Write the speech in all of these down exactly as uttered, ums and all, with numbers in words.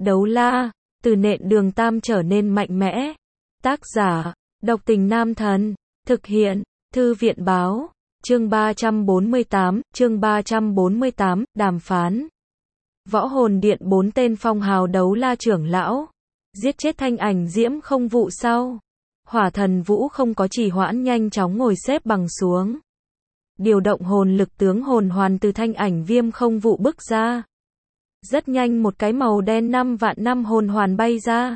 Đấu la, từ nện đường tam trở nên mạnh mẽ. Tác giả, độc tình nam thần. Thực hiện, thư viện báo. Chương ba trăm bốn mươi tám, chương ba trăm bốn mươi tám, đàm phán. Võ hồn điện bốn tên phong hào đấu la trưởng lão. Giết chết thanh ảnh diễm không vụ sau. Hỏa thần vũ không có trì hoãn, nhanh chóng ngồi xếp bằng xuống. Điều động hồn lực tướng hồn hoàn từ thanh ảnh viêm không vụ bức ra. Rất nhanh một cái màu đen năm vạn năm hồn hoàn bay ra.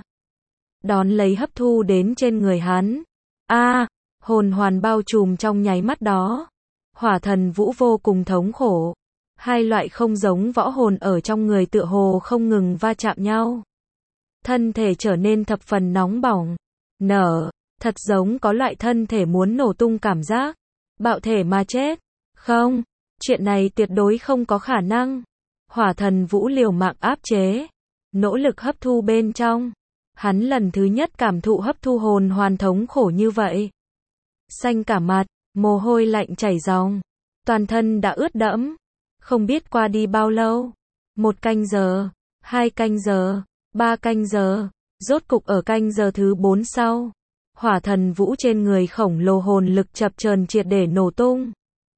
Đón lấy hấp thu đến trên người hắn. A, à, hồn hoàn bao trùm trong nháy mắt đó. Hỏa thần vũ vô cùng thống khổ. Hai loại không giống võ hồn ở trong người tựa hồ không ngừng va chạm nhau. Thân thể trở nên thập phần nóng bỏng. Nở, thật giống có loại thân thể muốn nổ tung cảm giác. Bạo thể mà chết. Không, chuyện này tuyệt đối không có khả năng. Hỏa thần vũ liều mạng áp chế. Nỗ lực hấp thu bên trong. Hắn lần thứ nhất cảm thụ hấp thu hồn hoàn thống khổ như vậy. Xanh cả mặt, mồ hôi lạnh chảy ròng. Toàn thân đã ướt đẫm. Không biết qua đi bao lâu. Một canh giờ, hai canh giờ, ba canh giờ. Rốt cục ở canh giờ thứ bốn sau. Hỏa thần vũ trên người khổng lồ hồn lực chập chờn triệt để nổ tung.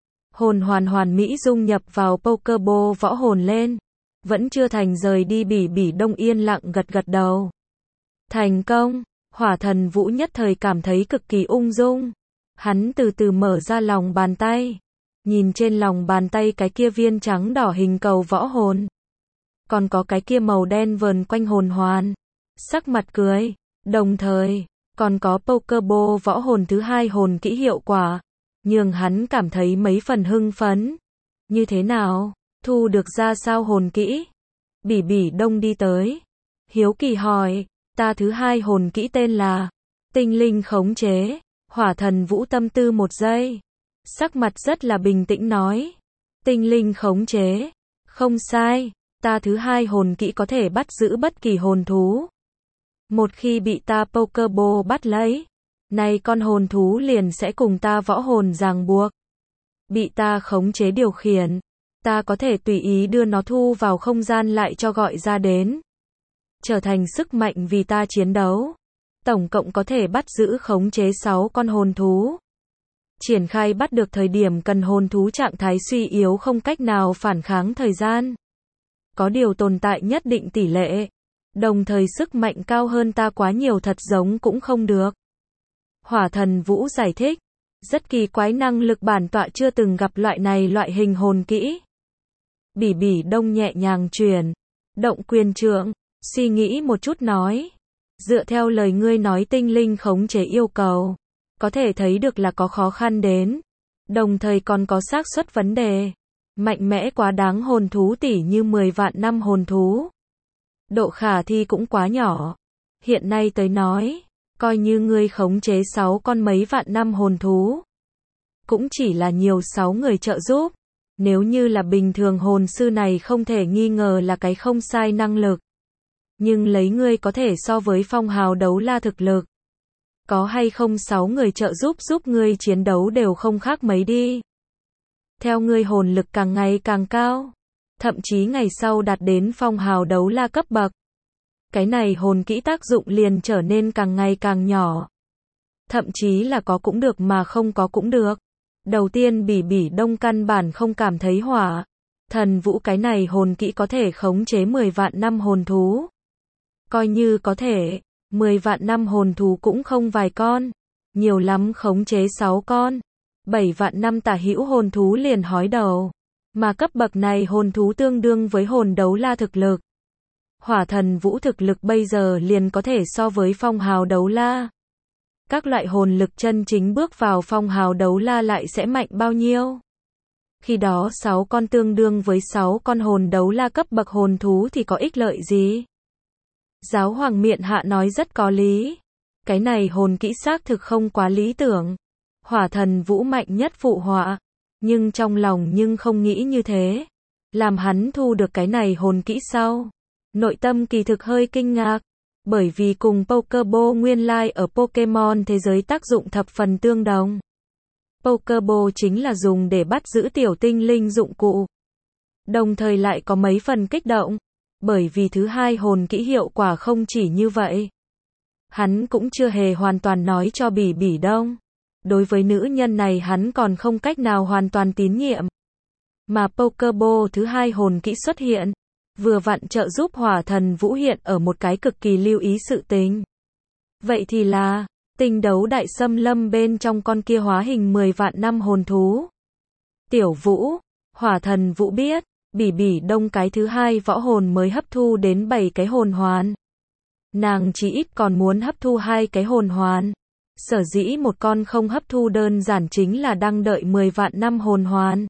Hồn hoàn hoàn mỹ dung nhập vào Pokéball võ hồn lên. Vẫn chưa thành rời đi. Bỉ Bỉ Đông yên lặng gật gật đầu. Thành công, hỏa thần vũ nhất thời cảm thấy cực kỳ ung dung. Hắn từ từ mở ra lòng bàn tay. Nhìn trên lòng bàn tay cái kia viên trắng đỏ hình cầu võ hồn. Còn có cái kia màu đen vờn quanh hồn hoàn. Sắc mặt cười. Đồng thời, còn có Pokéball võ hồn thứ hai hồn kỹ hiệu quả. Nhưng hắn cảm thấy mấy phần hưng phấn. Như thế nào? Thu được ra sao hồn kỹ? Bỉ Bỉ Đông đi tới. Hiếu kỳ hỏi. Ta thứ hai hồn kỹ tên là tinh linh khống chế. Hỏa thần vũ tâm tư một giây. Sắc mặt rất là bình tĩnh nói. Tinh linh khống chế. Không sai. Ta thứ hai hồn kỹ có thể bắt giữ bất kỳ hồn thú. Một khi bị ta Pokéball bắt lấy. Này con hồn thú liền sẽ cùng ta võ hồn ràng buộc. Bị ta khống chế điều khiển. Ta có thể tùy ý đưa nó thu vào không gian lại cho gọi ra đến. Trở thành sức mạnh vì ta chiến đấu. Tổng cộng có thể bắt giữ khống chế sáu con hồn thú. Triển khai bắt được thời điểm cần hồn thú trạng thái suy yếu không cách nào phản kháng thời gian. Có điều tồn tại nhất định tỷ lệ. Đồng thời sức mạnh cao hơn ta quá nhiều thật giống cũng không được. Hỏa thần vũ giải thích. Rất kỳ quái, năng lực bản tọa chưa từng gặp loại này loại hình hồn kỹ. Bỉ Bỉ Đông nhẹ nhàng chuyển. Động quyền trượng. Suy nghĩ một chút nói. Dựa theo lời ngươi nói tinh linh khống chế yêu cầu. Có thể thấy được là có khó khăn đến. Đồng thời còn có xác suất vấn đề. Mạnh mẽ quá đáng, hồn thú tỷ như mười vạn năm hồn thú. Độ khả thi cũng quá nhỏ. Hiện nay tới nói. Coi như ngươi khống chế sáu con mấy vạn năm hồn thú. Cũng chỉ là nhiều sáu người trợ giúp. Nếu như là bình thường hồn sư này không thể nghi ngờ là cái không sai năng lực. Nhưng lấy ngươi có thể so với phong hào đấu la thực lực. Có hay không sáu người trợ giúp giúp ngươi chiến đấu đều không khác mấy đi. Theo ngươi hồn lực càng ngày càng cao. Thậm chí ngày sau đạt đến phong hào đấu la cấp bậc. Cái này hồn kỹ tác dụng liền trở nên càng ngày càng nhỏ. Thậm chí là có cũng được mà không có cũng được. Đầu tiên Bỉ Bỉ Đông căn bản không cảm thấy hỏa thần vũ cái này hồn kỹ có thể khống chế mười vạn năm hồn thú. Coi như có thể, mười vạn năm hồn thú cũng không vài con. Nhiều lắm khống chế sáu con. bảy vạn năm tả hữu hồn thú liền hói đầu. Mà cấp bậc này hồn thú tương đương với hồn đấu la thực lực. Hỏa thần vũ thực lực bây giờ liền có thể so với phong hào đấu la. Các loại hồn lực chân chính bước vào phong hào đấu la lại sẽ mạnh bao nhiêu? Khi đó sáu con tương đương với sáu con hồn đấu la cấp bậc hồn thú thì có ích lợi gì? Giáo hoàng miện hạ nói rất có lý. Cái này hồn kỹ xác thực không quá lý tưởng. Hỏa thần vũ mạnh nhất phụ họa. Nhưng trong lòng nhưng không nghĩ như thế. Làm hắn thu được cái này hồn kỹ sau. Nội tâm kỳ thực hơi kinh ngạc. Bởi vì cùng Pokéball nguyên lai ở Pokemon thế giới tác dụng thập phần tương đồng. Pokéball chính là dùng để bắt giữ tiểu tinh linh dụng cụ. Đồng thời lại có mấy phần kích động. Bởi vì thứ hai hồn kỹ hiệu quả không chỉ như vậy. Hắn cũng chưa hề hoàn toàn nói cho Bỉ Bỉ Đông. Đối với nữ nhân này hắn còn không cách nào hoàn toàn tín nhiệm. Mà Pokeball thứ hai hồn kỹ xuất hiện, vừa vặn trợ giúp Hỏa Thần Vũ hiện ở một cái cực kỳ lưu ý sự tình. Vậy thì là, tinh đấu đại xâm lâm bên trong con kia hóa hình mười vạn năm hồn thú. Tiểu Vũ, Hỏa Thần Vũ biết, Bỉ Bỉ Đông cái thứ hai võ hồn mới hấp thu đến bảy cái hồn hoàn. Nàng chỉ ít còn muốn hấp thu hai cái hồn hoàn. Sở dĩ một con không hấp thu đơn giản chính là đang đợi mười vạn năm hồn hoàn.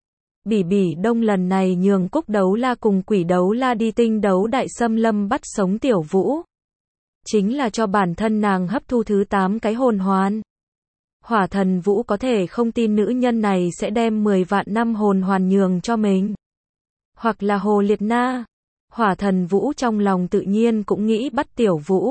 Bỉ Bỉ Đông lần này nhường Cúc Đấu La cùng Quỷ Đấu La đi tinh đấu đại xâm lâm bắt sống Tiểu Vũ. Chính là cho bản thân nàng hấp thu thứ tám cái hồn hoàn. Hỏa Thần Vũ có thể không tin nữ nhân này sẽ đem mười vạn năm hồn hoàn nhường cho mình. Hoặc là Hồ Liệt Na. Hỏa Thần Vũ trong lòng tự nhiên cũng nghĩ bắt Tiểu Vũ.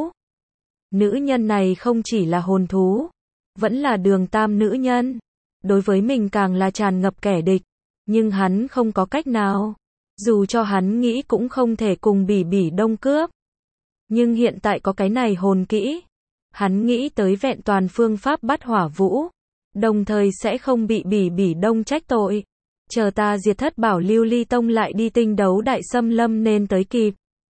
Nữ nhân này không chỉ là hồn thú, vẫn là đường tam nữ nhân. Đối với mình càng là tràn ngập kẻ địch. Nhưng hắn không có cách nào. Dù cho hắn nghĩ cũng không thể cùng Bỉ Bỉ Đông cướp. Nhưng hiện tại có cái này hồn kỹ. Hắn nghĩ tới vẹn toàn phương pháp bắt Hỏa Vũ. Đồng thời sẽ không bị Bỉ Bỉ Đông trách tội. Chờ ta diệt thất bảo lưu ly tông lại đi tinh đấu đại xâm lâm nên tới kịp.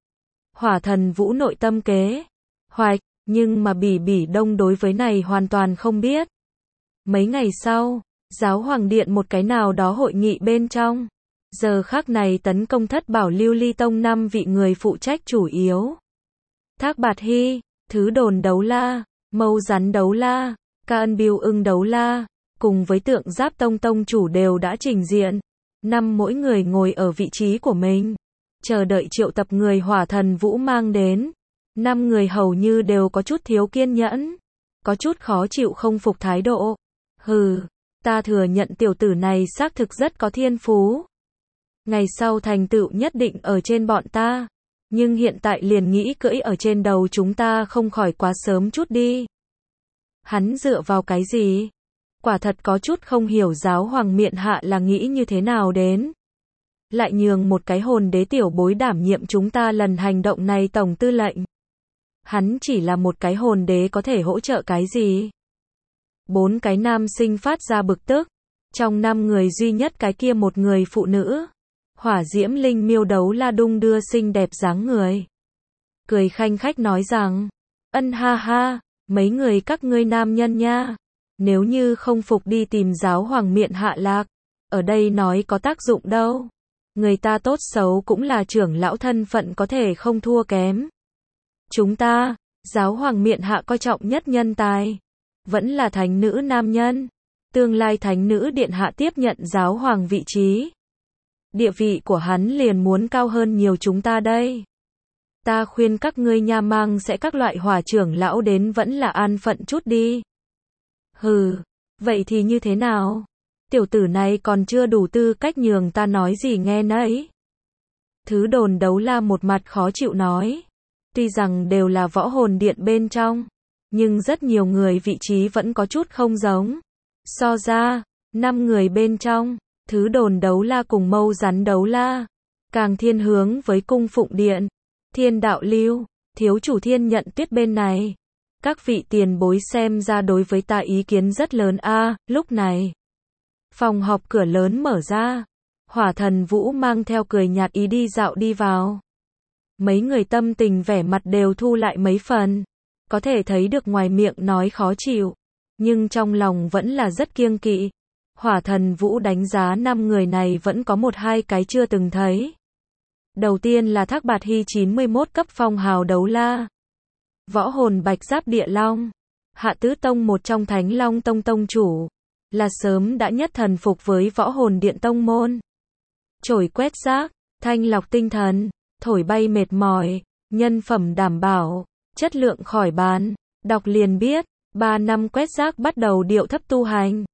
Hỏa Thần Vũ nội tâm kế hoạch, nhưng mà Bỉ Bỉ Đông đối với này hoàn toàn không biết. Mấy ngày sau, Giáo Hoàng Điện một cái nào đó hội nghị bên trong. Giờ khắc này tấn công thất bảo lưu ly tông năm vị người phụ trách chủ yếu. Thác Bạt Hy, Thứ Đồn Đấu La, Mâu Rắn Đấu La, Ca Ân Biêu Ưng Đấu La, cùng với Tượng Giáp Tông tông chủ đều đã trình diện. Năm mỗi người ngồi ở vị trí của mình, chờ đợi triệu tập người Hỏa Thần Vũ mang đến. Năm người hầu như đều có chút thiếu kiên nhẫn, có chút khó chịu không phục thái độ. Hừ, ta thừa nhận tiểu tử này xác thực rất có thiên phú. Ngày sau thành tựu nhất định ở trên bọn ta. Nhưng hiện tại liền nghĩ cưỡi ở trên đầu chúng ta không khỏi quá sớm chút đi. Hắn dựa vào cái gì? Quả thật có chút không hiểu Giáo Hoàng miện hạ là nghĩ như thế nào đến. Lại nhường một cái hồn đế tiểu bối đảm nhiệm chúng ta lần hành động này tổng tư lệnh. Hắn chỉ là một cái hồn đế có thể hỗ trợ cái gì? Bốn cái nam sinh phát ra bực tức. Trong năm người duy nhất cái kia một người phụ nữ. Hỏa Diễm Linh Miêu Đấu La đung đưa xinh đẹp dáng người. Cười khanh khách nói rằng, ân ha ha, mấy người các ngươi nam nhân nha. Nếu như không phục đi tìm Giáo Hoàng miện hạ lạc. Ở đây nói có tác dụng đâu. Người ta tốt xấu cũng là trưởng lão thân phận có thể không thua kém. Chúng ta, Giáo Hoàng miện hạ coi trọng nhất nhân tài. Vẫn là thánh nữ nam nhân. Tương lai thánh nữ điện hạ tiếp nhận Giáo Hoàng vị trí. Địa vị của hắn liền muốn cao hơn nhiều chúng ta đây. Ta khuyên các ngươi nha mang sẽ các loại hỏa trưởng lão đến vẫn là an phận chút đi. Hừ, vậy thì như thế nào? Tiểu tử này còn chưa đủ tư cách nhường ta nói gì nghe nấy. Thứ Đồn Đấu La một mặt khó chịu nói. Tuy rằng đều là võ hồn điện bên trong, nhưng rất nhiều người vị trí vẫn có chút không giống. So ra, năm người bên trong, Thứ Đồn Đấu La cùng Mâu Rắn Đấu La, càng thiên hướng với cung phụng điện, Thiên Đạo Lưu, thiếu chủ Thiên Nhận Tuyết bên này. Các vị tiền bối xem ra đối với ta ý kiến rất lớn a. À, lúc này, phòng họp cửa lớn mở ra. Hỏa Thần Vũ mang theo cười nhạt ý đi dạo đi vào. Mấy người tâm tình vẻ mặt đều thu lại mấy phần. Có thể thấy được ngoài miệng nói khó chịu, nhưng trong lòng vẫn là rất kiêng kỵ. Hỏa Thần Vũ đánh giá năm người này vẫn có một hai cái chưa từng thấy. Đầu tiên là Thác Bạt Hy chín mươi mốt cấp phong hào đấu la. Võ hồn Bạch Giáp Địa Long. Hạ Tứ Tông một trong Thánh Long Tông tông chủ. Là sớm đã nhất thần phục với võ hồn điện tông môn. Chổi quét rác, thanh lọc tinh thần, thổi bay mệt mỏi, nhân phẩm đảm bảo, chất lượng khỏi bàn. Đọc liền biết, ba năm quét rác bắt đầu điệu thấp tu hành.